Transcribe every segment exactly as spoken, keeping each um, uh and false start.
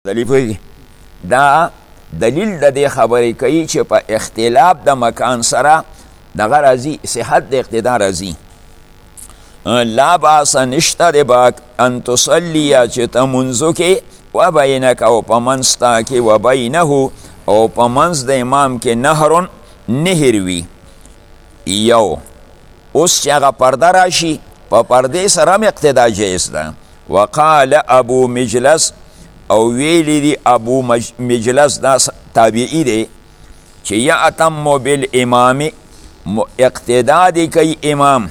دلیل دا دلیل د دې خبرې کوي چې په اختلاف د مکان سره دغه راځي صحت د اقتدا راځي. لا باس نشته د باک ان تصلي چې ته منځو کې و بینک او په منځ تا کې و بینه او په منځ د امام کې نهر نهر وي یو. اوس چې هغه پرده راشي په پردې سره هم اقتدا جایز ده. وقال ابو مجلس او ویلی دی ابو مجلس دا تابعی دی چې یعتم بالامام اقتدا دی کوي امام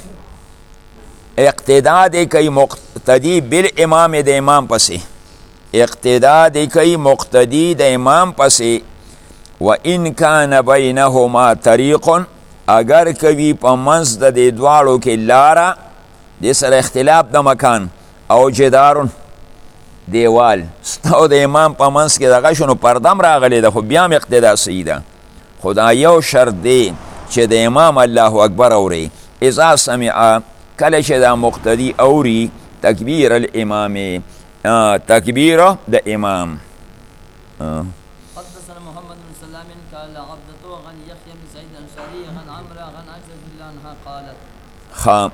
اقتدا دی کوي مقتدی بالامام د امام پسې اقتدا دی کوي مقتدی د امام پسې. و ان کان بینهما طریق اگر کوي په منځ د دې دواړو کې لاره د سره اختلاف د مکان او جدارون دیوال ستو د امام په منځ کې دغه شنو پردم راغلی ده خو بیا هم اقتدا صحیح ده. خو دا یو شرط دی چې د امام الله اکبر اوري. اذا سمع کله چې دا مقتدی اوري تکبیر الامام تکبیر د امام. حدثنا محمد بن سلام قال عبدته عن يحيى بن سعيد الانصاري عن عمرو عن عائشة رضي الله عنها قالت خام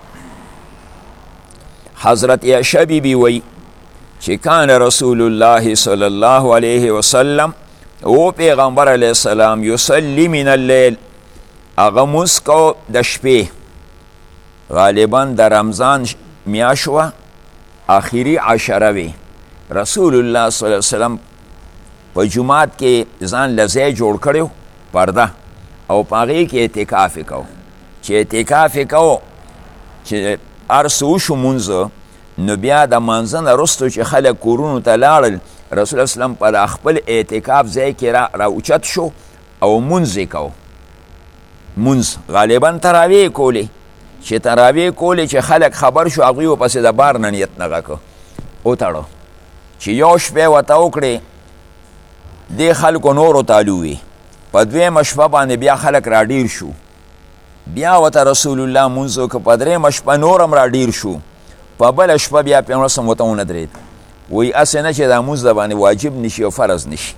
حضرت عائشہ بی بی وی چې کان رسول الله صلی الله علیه وسلم او پیغمبر علیه السلام یصلی من اللیل هغه مونځ کو د شپې غالبا د رمضان میاشت وه آخري عشره وي. رسول الله صلی الله علیه وسلم په جومات کې ځان له ځای جوړ کړی پرده او په هغې کې اعتکاف یې کو چې اعتکاف یې کو چې هر څه وشو مونځ نو بیا د منځه نه وروستو چې خلک کورونو ته لاړل رسول الله وسلم په خپل اعتکاف ځای کې را راوچت شو او مونځ یې کو. مونځ غالبا تراویح یې کولې چې تراویح کولې چې خلک خبر شو هغوی ورپسې د بار نه نیت نغه که وتړو چې یو شپې ورته وکړې دې خلکو نورو تالو وي. په دویمه شپه باندې بیا خلک راډیر شو بیا ورته رسول الله مونځ وکړه. په درېیمه شپه نور هم راډیر شو په بله شپه بیا پیغمبر صلی الله علیه وسلم ورته ودرېد. وایي هسې نه چې دا مونځ د باندې واجب نشي او فرض نشي.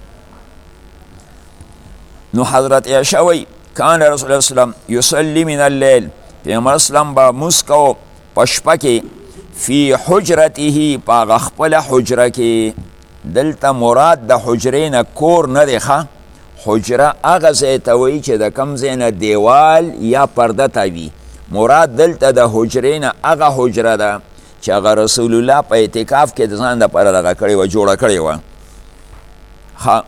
نو حضرت عایشه وایي کان رسول الله صلی الله علیه وسلم یصلی من اللیل پیغمبر اسلام به مونځ کو په شپه کې فی حجرته په هغه خپله حجره کې. دلته مراد د حجرې نه کور نه دی ښه. حجره هغه ځای ته وایي چې د کوم ځای نه دیوال یا پرده تاوي. مراد دلته د حجرې نه هغه حجره ده چې هغه رسول الله په اعتکاف کې د ځان دپاره دغه کړې وه جوړه کړې وه. ښه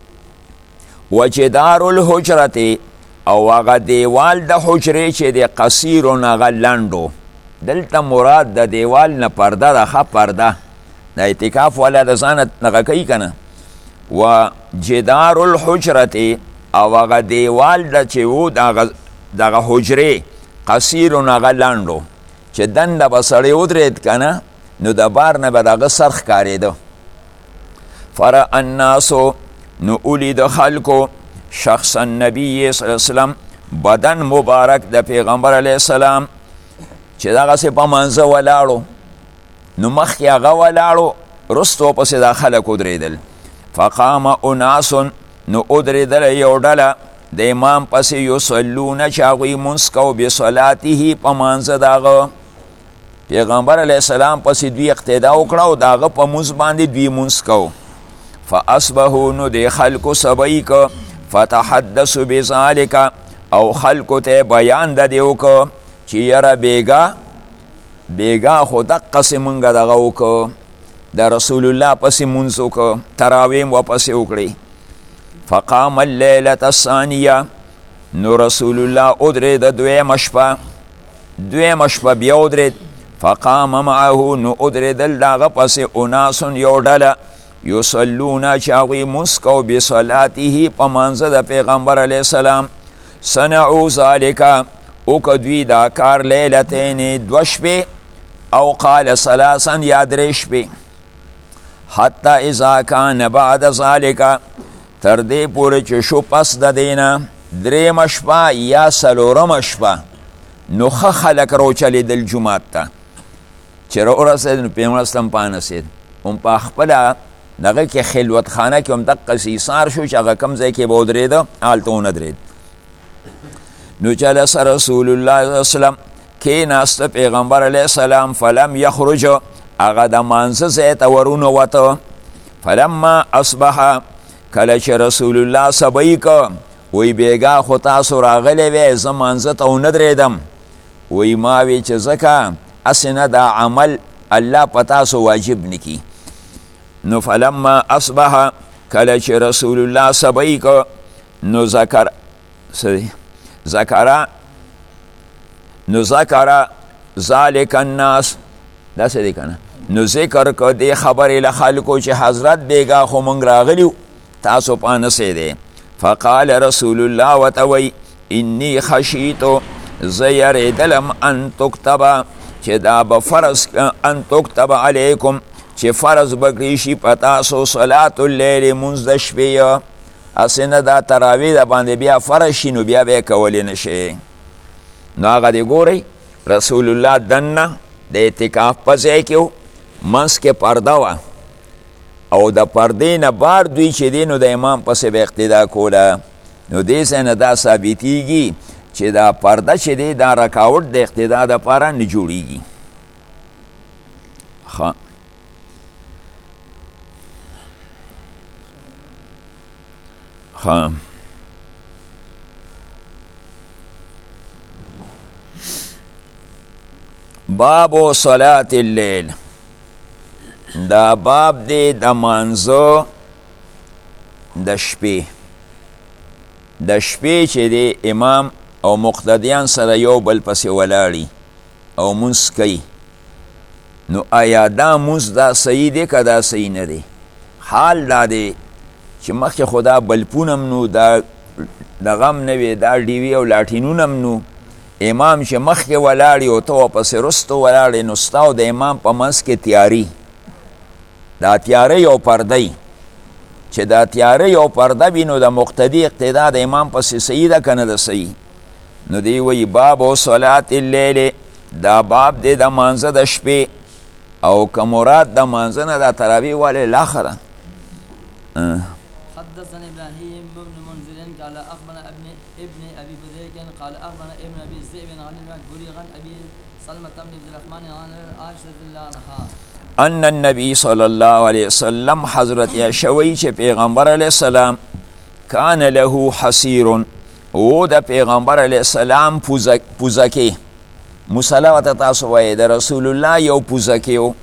وجدار الحجرتې او هغه دیوال د حجرې چې د قصیرون هغه لنډو. دلته مراد د دیوال نه پرده ده ښه پرده د اعتکاف والا د ځانه دغه کوي که نه. و جدار الحجرتې او هغه دیوال د چې و دغه حجرې قصیرون هغه لنډو چې دنده به سړی ودرېد که نه نو د بار نه به د هغه سر ښکارېده. فرأ الناسو نو ولید خلکو شخص النبی صلی الله علیه وسلم بدن مبارک د پیغمبر علیه السلام چې دغسې په منځه ولاړو نو مخکې هغه ولاړو رستو پسې دا خلک ودرېدل. فقام اناس نو ودرېدله یو ډله د امام پسې یصلونه چې هغوی مونځ کو بصلاته په مانځه د هغه پیغمبر علیه السلام پسې دوی اقتدا وکړه او د هغه په مونځ باندې دوی مونځ کو. فاصبحو نو د خلکو سبی که فتحدثو بذالک او خلکو ته بیان د دې وکړه چې یاره بیګا بیګا خو دقسې مونږ دغه وکړه د رسول الله پسې مونځ وکړه تراویح م ورپسې وکړې. فقام اللیلة الثانیه نو رسول الله ادرید دویمه شپه دویمه شپه بیا ادرید. فقام معه نو ادریدل د هغه پسې اناسون یو ډله یصلونه چې هغوی مونځ کو بصلاته په مانځه د پیغمبر علیه السلام. صنعوا ذلکه وکړه دوی دا کار لیلتین دوه شپې او قال ثلاثا یا درې شپې. حتی اذا کان بعد ذلکه تر دې پورې چې شو پس د دې نه درېیمه شپه یا څلورمه شپه نو ښه خلک راوچلېدل جومات ته چې راورسېد نو پیغمبر اسلام پانسېد هم په خپله دغه کې خلوت خانه کې هم دقسې ایثار شو چې هغه کوم ځای کې به ودرېده هلته ودرېد. نو جلس رسول الله صلی الله علیه وسلم کېناسته پیغمبر علیه السلام فلم یخرج هغه د مانځه ځای ته ورنوته. فلما اصبح کله چې رسول الله سبی که وی بیګا خو تاسو راغلی وی زه مانځه ته ونه درېدم وی ما وی چې ځکه هسې نه دا عمل الله په تاسو واجب نکي. نو فلما اصبح کله چې رسول الله سبی که نو ذکر ذکر نو ذکر ذالک الناس دا څه دی که نه نو ذکر که دې خبرې له خلکو چې حضرت بیګا خو موږ راغلیو تاسو پانسې دی. فقال رسول الله ورته وی انی خشیتو زه یریدلم ان تکتبه چې دا به فرض ان تکتب علیکم چې فرض بکړي شي په تاسو صلات اللیل مونځ د شپې هسې نه دا تراویح د باندې بیا فرض شي نو بیا به یې کولی نه شي. نو هغه دې ګورئ رسول الله دننه د اعتکاف په ځای کې و منځ کې پرده وه او د پردې نه بار دوی چې دی نو د امام پسې به اقتدا کوله. نو دې ځای نه دا ثابتېږي چې دا پرده چې دی دا رکاوټ د اقتدا دپاره نه جوړېږي. ښه ښه باب صلاة اللیل دا باب دی د مانځه د شپې د شپې چې دی امام او مقتدیان سره یو بل پسې ولاړي او مونځ کوي نو آیا دا مونځ دا صحیح دی که دا صحیح نه دی؟ حال دا دی چې مخکې خو دا بلپونه هم نو دا دغه هم نه وې دا ډیوي او لاټینونه هم نو امام چې مخکې ولاړي او ته ورپسې رستو ولاړې نو ستا او د امام په منځ کې تیاري دا تیاری او پردی چې دا تیاری او پرده وي نو د مقتدی اقتدا د امام پسې صحیح ده که نه ده صحیح؟ نو دی وی باب و صلات اللیل دا باب دی د مانځه د شپې او که مراد د مانځه نه دا تراویح ولې لاخه ده. حدثنا ابراهيم بن منذر قال اخبرنا ابن ابن ابي بذيك قال اخبرنا ابن ابي ذئب عن المقبوري عن ابي سلمة بن عبد الرحمن عن عائشة رضي الله عنها ان النبي صلی الله علیه وسلم حضرت یشوی چې پیغمبر علیه السلام کان له حصیر او د پیغمبر علیه السلام پوزکی مصلی ورته تاسو وایئ د رسول الله یو پوزکی و.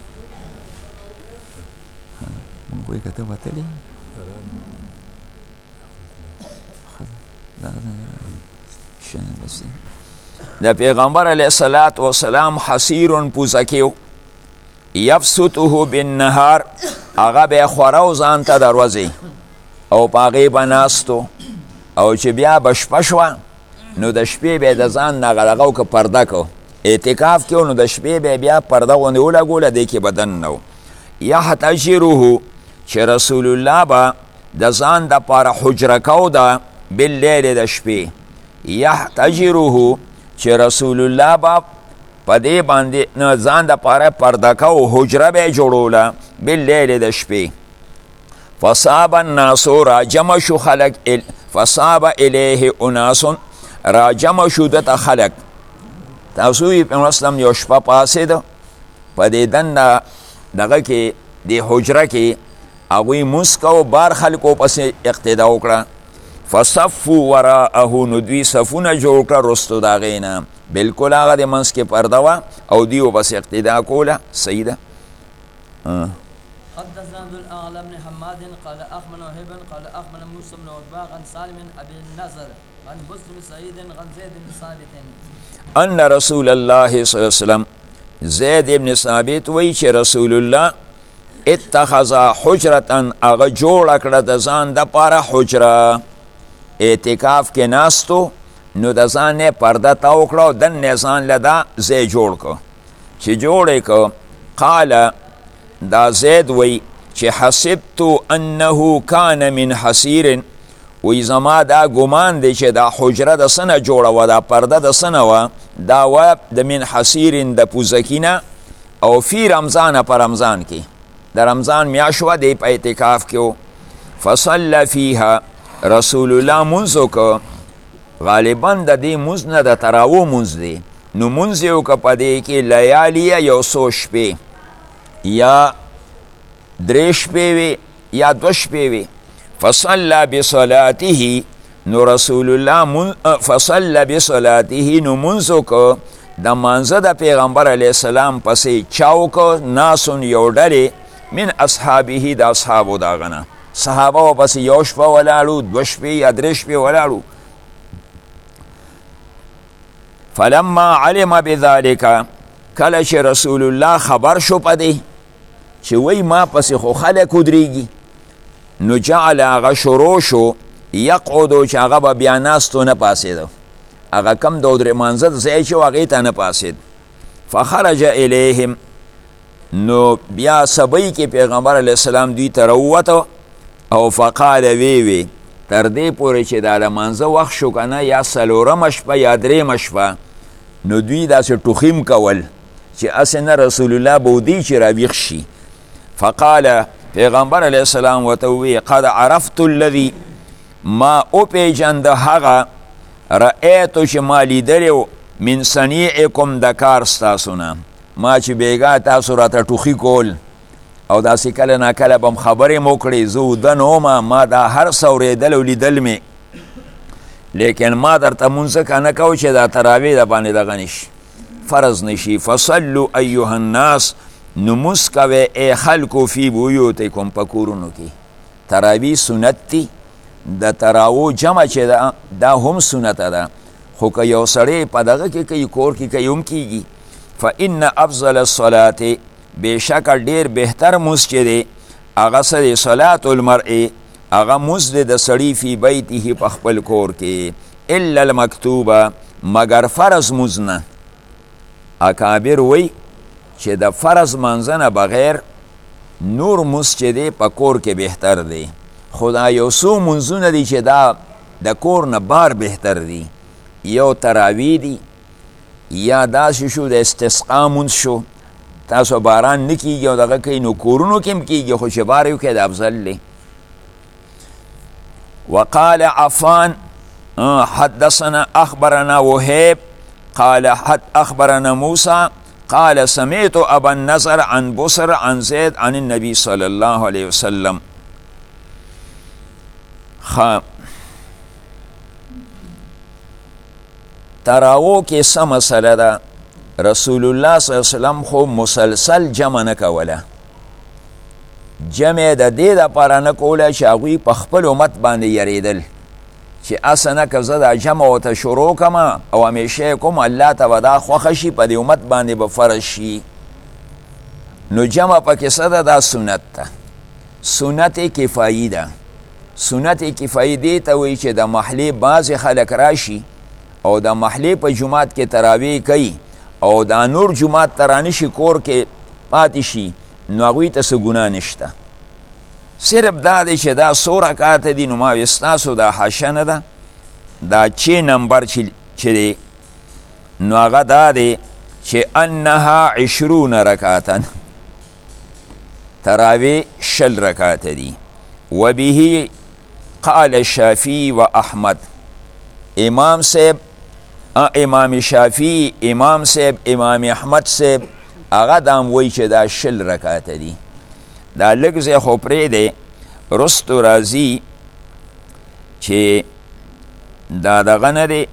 د پیغمبر علیه الصلاة والسلام حصیر پوزکی و یفسته بالنهار هغه به خوره و ځان ته د ورځې او په هغې به ناستو او چې بیا به شپه شوه نو د شپې به یې د ځان نه هغه دغه وکړه پرده کو اعتکاف کې نو د شپې به بیا پرده غوندې ولګوله دې کې به دننه و. یحتجره چې رسول الله به د ځان دپاره حجره کو ده باللیل د شپې یحتجره چې رسول الله به په دې باندې نه ځان دپاره پرده کو حجره به یې جوړوله باللیل د شپې. فصاب الناس را جمع شو خلق فصاب الیه اناس را جمع شو دته خلق تاسو یې پیغمبر اسلام یو شپه پاسېده په دې دنده دغه کې دې حجره کې هغوی مونځ کو بار خلکو پسې اقتدا وکړه. فصفو وراءه نو دوی صفونه جوړ کړه رستو د هغې نه بلکل هغه د منځ کې پرده وه او دوی پسې اقتدا کوله صحیح ده. حدثنا عبد الاعلى بن حماد قال اخبرنا وهب قال اخبرنا موسى بن عقبه عن سالم ابي النصر عن مسلم سعيد عن زيد بن ثابت ان رسول الله صلی الله علیه وسلم زید ابن ثابت وی چې رسول الله اتخذ حجرتن هغه جوړه کړه د ځان دپاره حجره اعتکاف کې ناستو نو د ځان یې پرده تاو کړه او دننه ځان له دا ځای جوړ کړه چې جوړ یې کړه. قال دا زید وی چې حسبتو انه کان من حصیر وی زما دا ګمان دی چې دا حجره د څه نه جوړه وه دا پرده د څه نه وه دا وه د من حصیر د پوزکي نه او فی رمضان په رمضان کې د رمضان میاشت وه دی په اعتکاف کې و فصلی فیها رسول الله مونځ وکړه غالبا د دې مونځ نه د تراوو مونځ دی نو مونځ یې وکړه په دې کې لیالیه یو څو شپې یا درې شپې وې یا دوه شپې وې فصلی بصلاته نو رسول الله فصلی بصلاته نو مونځ وکړه د مانځه د پیغمبر علیه السلام پسې چا وکړه ناسون یو ډلې من اصحابه د اصحابو د هغه نه صحابه و پسې یو شپه ولاړو دوه شپې یا درې شپې ولاړو فلما علم بذلک کله چې رسول الله خبر شو په دی چې وی ما پسې خو خلک ودرېږي نو جعل هغه شروع شو یقعدو چې هغه به بیا ناستو نه پاسېده هغه کم د درېمانځه ځای چې و هغې ته نه پاسېد فخرج الیهم نو بیا سبی کې پیغمبر علیه السلام دوی ته راووته او فقال وی وی تر دې پورې چې دا لمانځه وخت شو که نه یا څلورمه شپه یا درېیمه شپه نو دوی داسې ټوخیم کول چې هسې نه رسول الله به ودی چې راویښ شي فقال پیغمبر علیه السلام ورته ووی قد عرفت الذي ما وپېژنده هغه رأیتو چې ما لیدلی و من صنیعکم د کار ستاسو نه ما چې بیګا تاسو راته ټوخي کول او داسې کله ناکله به م خبرې م وکړې زه اوده نه ومه ما دا هر څه اورېدل او لیدل مې لیکن ما درته مونځ ځکه نه کو چې دا تراویح د باندې دغه نشي فرض نشي فصلو ایها الناس نو مونځ کوئ ای خلکو فی بیوتکم په کورونو کې تراویح سنت دی د تراوو جمع چې ده دا هم سنته ده خو که یو سړی په دغه کې کوي کور کې کوي هم کیږي فان افضل الصلاه بېشکه ډېر بهتر مونځ چې دی هغه څه دی صلات المرء هغه مونځ دی د سړي فی بیته په خپل کور کې الا المکتوبه مگر فرض مونځ نه اکابر وی چې د فرض منځه نه بغیر نور مونځ چې دی په کور کې بهتر دی خو دا یو څو مونځونه دي چې دا د کور نه بار بهتر دي یو تراویح دی یا داسې شو د استسقا مونځ شو تاسو باران نه کیږي او دغه کوي نو کورونو کې هم کیږي خو چې بار یو کې د افضل دی وقال عفان حدثنا اخبرنا وهيب قال حد اخبرنا موسى قال سمعت ابا النضر عن بصر عن زيد عن النبي صلى الله عليه وسلم خ تراو کې څه مسله ده رسول الله صلی الله علیه وسلم خو مسلسل جمع نه کوله جمع د دې دپاره نه کوله چې هغوی په خپل امت باندې یریدل چې اسه نه که زه دا جمع ورته شروع کمه او همیشه کوم الله ته به دا خوښه شي په دې امت باندې به فرض شي نو جمع پکې څه ده دا سنت ده سنت کفایي ده سنت کفایي دې ته وایي چې د محلې بعضې خلک راشي او د محلې په جومات کې تراویح کوي او دا نور جومات ته رانشي کور کې پاتې شي نو هغوی ته څه ګناه نشته صرف دا دی چې دا څو رکعاته دي نو ما وی ستاسو دا حاشیه نه ده دا چې نمبر چې دی نو هغه دا دی چې انها عشرون رکعتا تراویح شل رکعاته دي وبه قال الشافعي و احمد امام صاحب امام شافعی امام صاحب امام احمد صاحب هغه دام وی چې دا شل رکعت دي دا لږ ځای خو پرېږدی رستو راځي چې دا دغه نه دی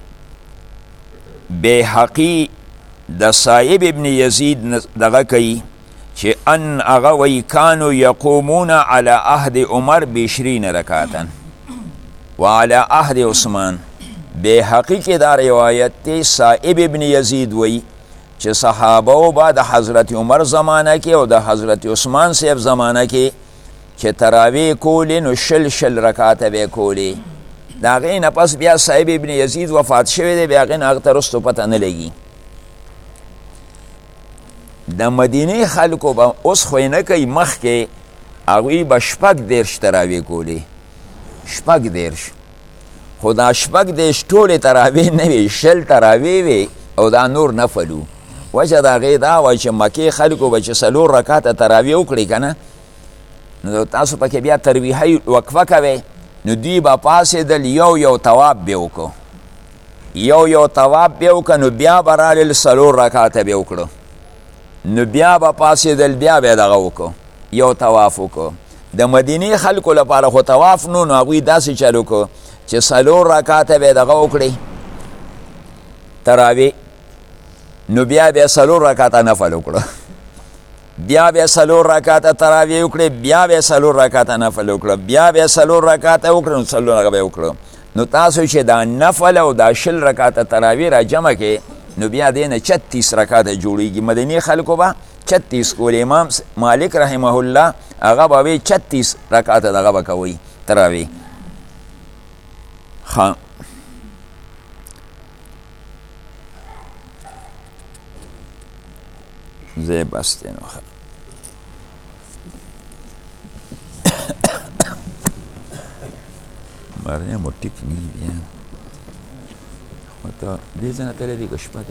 بیهقي د صایب ابن یزید دغه کوي چې ان هغه وی کانو یقومون علی عهد عمر بعشرین رکعتا وعلى عهد عثمان بیهقی کې دا روایت دی صائب ابن یزید وی چې صحابه او با د حضرت عمر زمانه کې او د حضرت عثمان صاحب زمانه کې چې تراویح کولې نو شل شل رکعاته به کولې د هغې نه پس بیا صائب ابن یزید وفات شوی دی بیا هغې نه هغه ته رستو پته نه لګي د مدینې خلکو به اوس خو یې نه کوي مخکې هغوی به شپږ دېرش تراویح کولې شپږ دېرش خو دا شپږ دېرش ټولې تراویح نه وي شل تراویح وي او دا نور نفل و وجه د هغې دا وه چې مکې خلکو به چې څلور رکعته تراویح وکړي که نه نو تاسو پکې بیا ترویحي وقفه کوئ نو دوی به پاسېدل یو یو طواف به وکړو یو یو طواف به وکړه نو بیا به رالل څلور رکاته به وکړو نو بیا به پاسېدل بیا به یې دغه وکړو یو طواف وکړو د مدینې خلکو لپاره خو طواف نو نو هغوی داسې چل وکړو چې څلور رکاته به یې دغه وکړئ تراویح نو بیا به یې څلور رکاته نفل وکړو بیا به څلور رکاته تراویح وکړې بیا به څلور رکاته نفل وکړه بیا به څلور رکاته وکړه نو څلور هغه به وکړو نو تاسو چې دا نفل او دا شل رکاته تراویح را جمع کې نو بیا دې نه چتیس رکاته جوړیږي مدینې خلکو به چتیس کول امام مالک رحمه الله هغه به وی چتیس رکاته دغه به کوئ تراویح ښه زه بس دی نو مریم و ټیک نی بیا خو ته دې ځای نه تللی دی که شپه